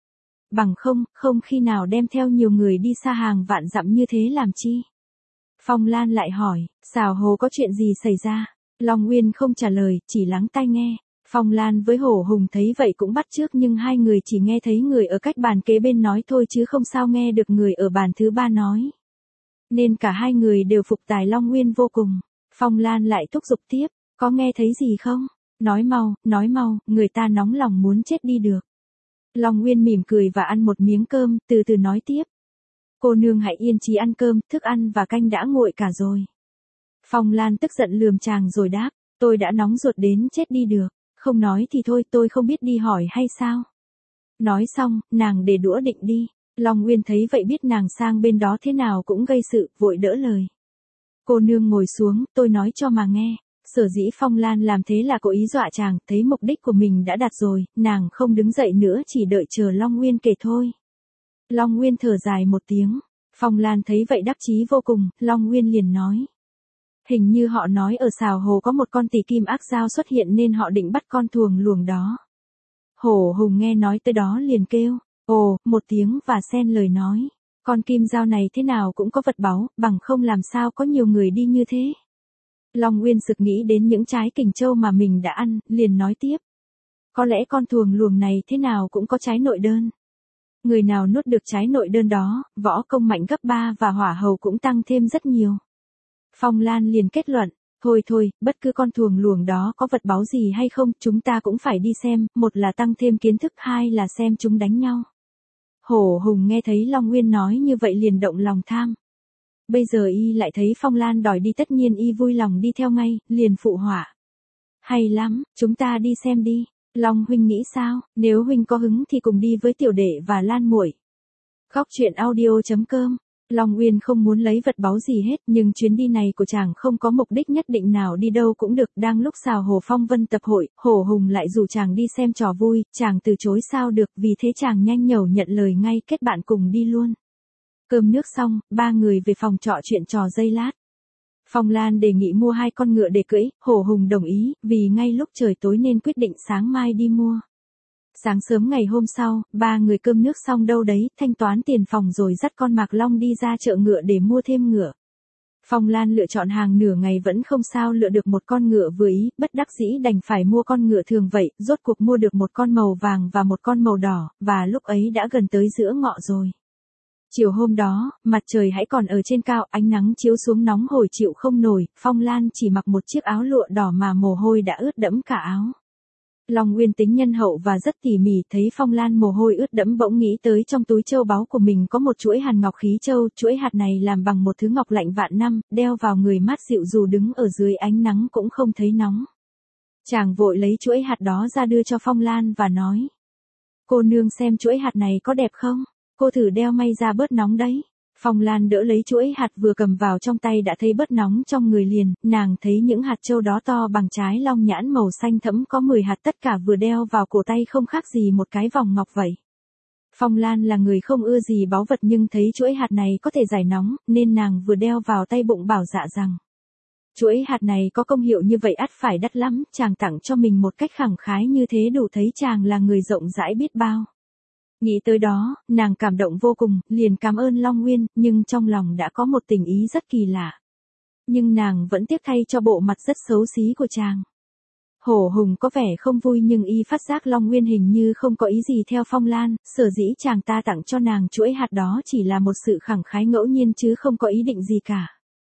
Speaker 1: bằng không, không khi nào đem theo nhiều người đi xa hàng vạn dặm như thế làm chi. Phong Lan lại hỏi, Xào Hồ có chuyện gì xảy ra? Long Nguyên không trả lời, chỉ lắng tai nghe. Phong Lan với Hổ Hùng thấy vậy cũng bắt chước nhưng hai người chỉ nghe thấy người ở cách bàn kế bên nói thôi chứ không sao nghe được người ở bàn thứ ba nói. Nên cả hai người đều phục tài Long Nguyên vô cùng. Phong Lan lại thúc giục tiếp, có nghe thấy gì không? Nói mau, nói mau, người ta nóng lòng muốn chết đi được. Long Nguyên mỉm cười và ăn một miếng cơm, từ từ nói tiếp. Cô nương hãy yên trí ăn cơm, thức ăn và canh đã nguội cả rồi. Phong Lan tức giận lườm chàng rồi đáp, tôi đã nóng ruột đến chết đi được, không nói thì thôi tôi không biết đi hỏi hay sao. Nói xong, nàng để đũa định đi, Long Nguyên thấy vậy biết nàng sang bên đó thế nào cũng gây sự, vội đỡ lời. Cô nương ngồi xuống, tôi nói cho mà nghe. Sở dĩ Phong Lan làm thế là cố ý dọa chàng, thấy mục đích của mình đã đạt rồi, nàng không đứng dậy nữa chỉ đợi chờ Long Nguyên kể thôi. Long Nguyên thở dài một tiếng, Phong Lan thấy vậy đắc chí vô cùng, Long Nguyên liền nói. Hình như họ nói ở Xào Hồ có một con tỷ kim ác dao xuất hiện nên họ định bắt con thuồng luồng đó. Hổ Hùng nghe nói tới đó liền kêu, ồ, một tiếng và xen lời nói. Con kim dao này thế nào cũng có vật báu, bằng không làm sao có nhiều người đi như thế. Long Nguyên sực nghĩ đến những trái kình châu mà mình đã ăn, liền nói tiếp. Có lẽ con thuồng luồng này thế nào cũng có trái nội đơn. Người nào nuốt được trái nội đơn đó, võ công mạnh gấp ba và hỏa hầu cũng tăng thêm rất nhiều. Phong Lan liền kết luận, thôi thôi, bất cứ con thuồng luồng đó có vật báu gì hay không, chúng ta cũng phải đi xem, một là tăng thêm kiến thức, hai là xem chúng đánh nhau. Hổ Hùng nghe thấy Long Nguyên nói như vậy liền động lòng tham. Bây giờ y lại thấy Phong Lan đòi đi tất nhiên y vui lòng đi theo ngay, liền phụ họa. Hay lắm, chúng ta đi xem đi. Long huynh nghĩ sao, nếu huynh có hứng thì cùng đi với tiểu đệ và Lan muội. Góc truyện audio chấm com. Long Nguyên không muốn lấy vật báu gì hết, nhưng chuyến đi này của chàng không có mục đích nhất định nào, đi đâu cũng được. Đang lúc Xào Hồ phong vân tập hội, Hổ Hùng lại rủ chàng đi xem trò vui, chàng từ chối sao được, vì thế chàng nhanh nhẩu nhận lời ngay, kết bạn cùng đi luôn. Cơm nước xong, ba người về phòng trọ chuyện trò giây lát. Phong Lan đề nghị mua hai con ngựa để cưỡi, Hổ Hùng đồng ý, vì ngay lúc trời tối nên quyết định sáng mai đi mua. Sáng sớm ngày hôm sau, ba người cơm nước xong đâu đấy, thanh toán tiền phòng rồi dắt con Mạc Long đi ra chợ ngựa để mua thêm ngựa. Phong Lan lựa chọn hàng nửa ngày vẫn không sao lựa được một con ngựa vừa ý, bất đắc dĩ đành phải mua con ngựa thường vậy, rốt cuộc mua được một con màu vàng và một con màu đỏ, và lúc ấy đã gần tới giữa ngọ rồi. Chiều hôm đó, mặt trời hãy còn ở trên cao, ánh nắng chiếu xuống nóng hổi chịu không nổi, Phong Lan chỉ mặc một chiếc áo lụa đỏ mà mồ hôi đã ướt đẫm cả áo. Long Nguyên tính nhân hậu và rất tỉ mỉ, thấy Phong Lan mồ hôi ướt đẫm bỗng nghĩ tới trong túi châu báu của mình có một chuỗi hàn ngọc khí châu, chuỗi hạt này làm bằng một thứ ngọc lạnh vạn năm, đeo vào người mát dịu dù đứng ở dưới ánh nắng cũng không thấy nóng. Chàng vội lấy chuỗi hạt đó ra đưa cho Phong Lan và nói. Cô nương xem chuỗi hạt này có đẹp không? Cô thử đeo may ra bớt nóng đấy. Phong Lan đỡ lấy chuỗi hạt vừa cầm vào trong tay đã thấy bớt nóng trong người liền, nàng thấy những hạt châu đó to bằng trái long nhãn màu xanh thẫm có mười hạt tất cả vừa đeo vào cổ tay không khác gì một cái vòng ngọc vậy. Phong Lan là người không ưa gì báu vật nhưng thấy chuỗi hạt này có thể giải nóng, nên nàng vừa đeo vào tay bụng bảo dạ rằng. Chuỗi hạt này có công hiệu như vậy ắt phải đắt lắm, chàng tặng cho mình một cách khẳng khái như thế đủ thấy chàng là người rộng rãi biết bao. Nghĩ tới đó, nàng cảm động vô cùng, liền cảm ơn Long Nguyên, nhưng trong lòng đã có một tình ý rất kỳ lạ. Nhưng nàng vẫn tiếc thay cho bộ mặt rất xấu xí của chàng. Hổ Hùng có vẻ không vui nhưng y phát giác Long Nguyên hình như không có ý gì theo Phong Lan, sở dĩ chàng ta tặng cho nàng chuỗi hạt đó chỉ là một sự khẳng khái ngẫu nhiên chứ không có ý định gì cả.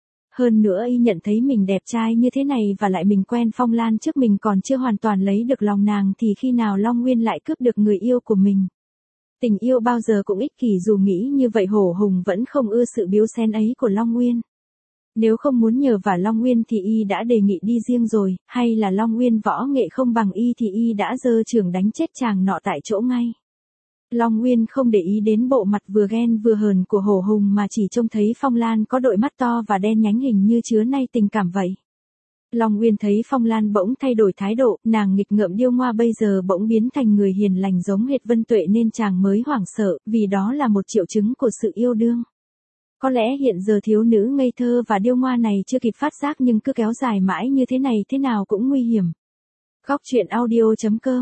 Speaker 1: Hơn nữa y nhận thấy mình đẹp trai như thế này và lại mình quen Phong Lan trước mình còn chưa hoàn toàn lấy được lòng nàng thì khi nào Long Nguyên lại cướp được người yêu của mình. Tình yêu bao giờ cũng ích kỷ, dù nghĩ như vậy Hổ Hùng vẫn không ưa sự biếu xén ấy của Long Nguyên. Nếu không muốn nhờ vả Long Nguyên thì y đã đề nghị đi riêng rồi, hay là Long Nguyên võ nghệ không bằng y thì y đã giơ chưởng đánh chết chàng nọ tại chỗ ngay. Long Nguyên không để ý đến bộ mặt vừa ghen vừa hờn của Hổ Hùng mà chỉ trông thấy Phong Lan có đôi mắt to và đen nhánh hình như chứa nay tình cảm vậy. Long Nguyên thấy Phong Lan bỗng thay đổi thái độ, nàng nghịch ngợm điêu ngoa bây giờ bỗng biến thành người hiền lành giống hệt Vân Tuệ nên chàng mới hoảng sợ, vì đó là một triệu chứng của sự yêu đương. Có lẽ hiện giờ thiếu nữ ngây thơ và điêu ngoa này chưa kịp phát giác nhưng cứ kéo dài mãi như thế này thế nào cũng nguy hiểm. Góc truyện audio chấm com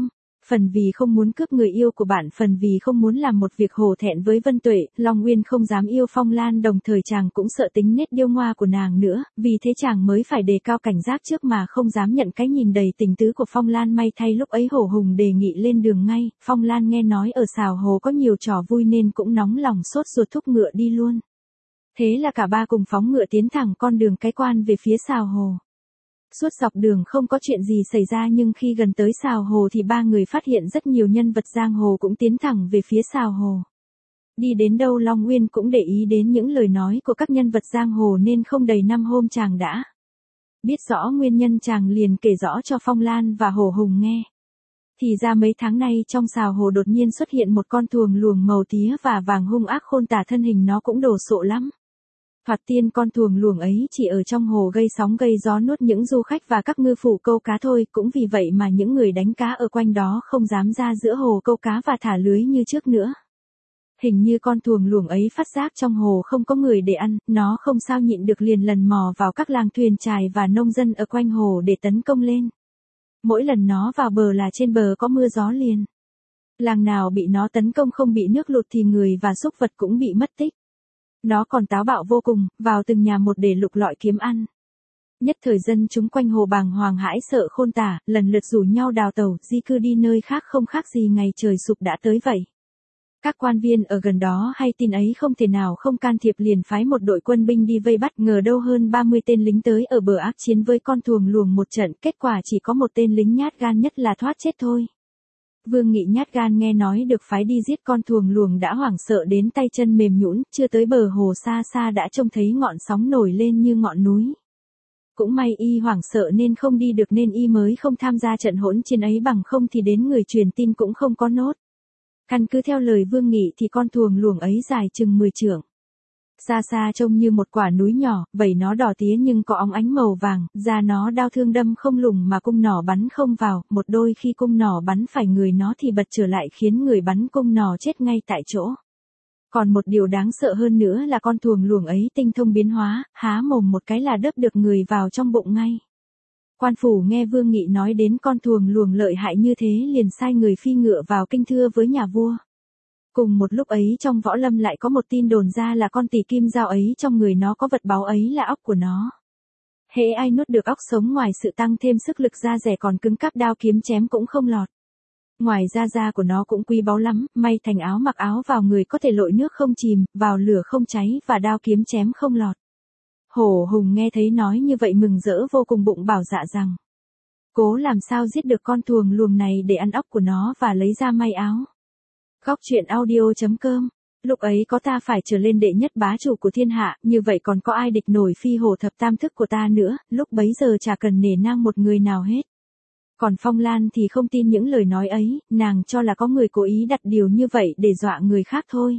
Speaker 1: phần vì không muốn cướp người yêu của bạn, phần vì không muốn làm một việc hổ thẹn với Vân Tuệ, Long Uyên không dám yêu Phong Lan, đồng thời chàng cũng sợ tính nết điêu ngoa của nàng nữa, vì thế chàng mới phải đề cao cảnh giác trước mà không dám nhận cái nhìn đầy tình tứ của Phong Lan. May thay lúc ấy Hổ Hùng đề nghị lên đường ngay, Phong Lan nghe nói ở Sào Hồ có nhiều trò vui nên cũng nóng lòng sốt ruột thúc ngựa đi luôn. Thế là cả ba cùng phóng ngựa tiến thẳng con đường cái quan về phía Sào Hồ. Suốt dọc đường không có chuyện gì xảy ra, nhưng khi gần tới Sào Hồ thì ba người phát hiện rất nhiều nhân vật giang hồ cũng tiến thẳng về phía Sào Hồ. Đi đến đâu Long Uyên cũng để ý đến những lời nói của các nhân vật giang hồ nên không đầy năm hôm chàng đã biết rõ nguyên nhân, chàng liền kể rõ cho Phong Lan và Hổ Hùng nghe. Thì ra mấy tháng nay trong Sào Hồ đột nhiên xuất hiện một con thuồng luồng màu tía và vàng hung ác khôn tả, thân hình nó cũng đồ sộ lắm. Thoạt tiên con thuồng luồng ấy chỉ ở trong hồ gây sóng gây gió, nuốt những du khách và các ngư phủ câu cá thôi, cũng vì vậy mà những người đánh cá ở quanh đó không dám ra giữa hồ câu cá và thả lưới như trước nữa. Hình như con thuồng luồng ấy phát giác trong hồ không có người để ăn, nó không sao nhịn được liền lần mò vào các làng thuyền chài và nông dân ở quanh hồ để tấn công lên. Mỗi lần nó vào bờ là trên bờ có mưa gió liền. Làng nào bị nó tấn công không bị nước lụt thì người và súc vật cũng bị mất tích. Nó còn táo bạo vô cùng, vào từng nhà một để lục lọi kiếm ăn. Nhất thời dân chúng quanh hồ bàng hoàng hãi sợ khôn tả, lần lượt rủ nhau đào tẩu, di cư đi nơi khác không khác gì ngày trời sụp đã tới vậy. Các quan viên ở gần đó hay tin ấy không thể nào không can thiệp, liền phái một đội quân binh đi vây bắt, ngờ đâu hơn ba mươi tên lính tới ở bờ ác chiến với con thuồng luồng một trận, kết quả chỉ có một tên lính nhát gan nhất là thoát chết thôi. Vương Nghị nhát gan nghe nói được phái đi giết con thuồng luồng đã hoảng sợ đến tay chân mềm nhũn, chưa tới bờ hồ xa xa đã trông thấy ngọn sóng nổi lên như ngọn núi. Cũng may y hoảng sợ nên không đi được nên y mới không tham gia trận hỗn chiến ấy, bằng không thì đến người truyền tin cũng không có nốt. Căn cứ theo lời Vương Nghị thì con thuồng luồng ấy dài chừng mười trượng. Xa xa trông như một quả núi nhỏ, vảy nó đỏ tía nhưng có óng ánh màu vàng, da nó đao thương đâm không lùng mà cung nỏ bắn không vào, một đôi khi cung nỏ bắn phải người nó thì bật trở lại khiến người bắn cung nỏ chết ngay tại chỗ. Còn một điều đáng sợ hơn nữa là con thuồng luồng ấy tinh thông biến hóa, há mồm một cái là đớp được người vào trong bụng ngay. Quan phủ nghe Vương Nghị nói đến con thuồng luồng lợi hại như thế liền sai người phi ngựa vào kinh thưa với nhà vua. Cùng một lúc ấy trong võ lâm lại có một tin đồn ra là con tỷ kim dao ấy trong người nó có vật báu ấy là óc của nó. Hễ ai nuốt được óc sống, ngoài sự tăng thêm sức lực da rẻ còn cứng cáp, đao kiếm chém cũng không lọt. Ngoài ra da của nó cũng quý báu lắm, may thành áo mặc áo vào người có thể lội nước không chìm, vào lửa không cháy và đao kiếm chém không lọt. Hổ Hùng nghe thấy nói như vậy mừng rỡ vô cùng, bụng bảo dạ rằng cố làm sao giết được con thuồng luồng này để ăn óc của nó và lấy ra may áo. Góc truyện audio chấm com. Lúc ấy có ta phải trở lên đệ nhất bá chủ của thiên hạ, như vậy còn có ai địch nổi phi hổ thập tam thức của ta nữa, lúc bấy giờ chả cần nể nang một người nào hết. Còn Phong Lan thì không tin những lời nói ấy, nàng cho là có người cố ý đặt điều như vậy để dọa người khác thôi.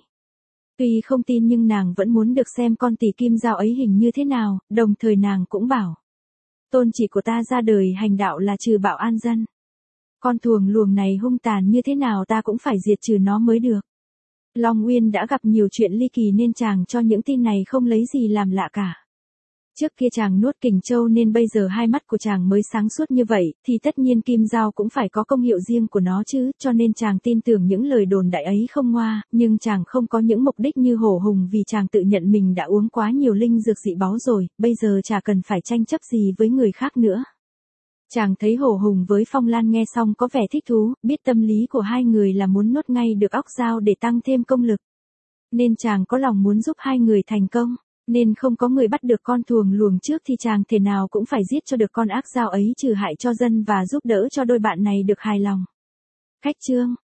Speaker 1: Tuy không tin nhưng nàng vẫn muốn được xem con tỷ kim dao ấy hình như thế nào, đồng thời nàng cũng bảo. Tôn chỉ của ta ra đời hành đạo là trừ bạo an dân. Con thuồng luồng này hung tàn như thế nào ta cũng phải diệt trừ nó mới được. Long Uyên đã gặp nhiều chuyện ly kỳ nên chàng cho những tin này không lấy gì làm lạ cả. Trước kia chàng nuốt kình châu nên bây giờ hai mắt của chàng mới sáng suốt như vậy, thì tất nhiên kim dao cũng phải có công hiệu riêng của nó chứ, cho nên chàng tin tưởng những lời đồn đại ấy không ngoa, nhưng chàng không có những mục đích như Hổ Hùng, vì chàng tự nhận mình đã uống quá nhiều linh dược dị báu rồi, bây giờ chả cần phải tranh chấp gì với người khác nữa. Chàng thấy Hổ Hùng với Phong Lan nghe xong có vẻ thích thú, biết tâm lý của hai người là muốn nuốt ngay được óc dao để tăng thêm công lực. Nên chàng có lòng muốn giúp hai người thành công. Nên không có người bắt được con thuồng luồng trước thì chàng thể nào cũng phải giết cho được con ác dao ấy, trừ hại cho dân và giúp đỡ cho đôi bạn này được hài lòng. Khách chương.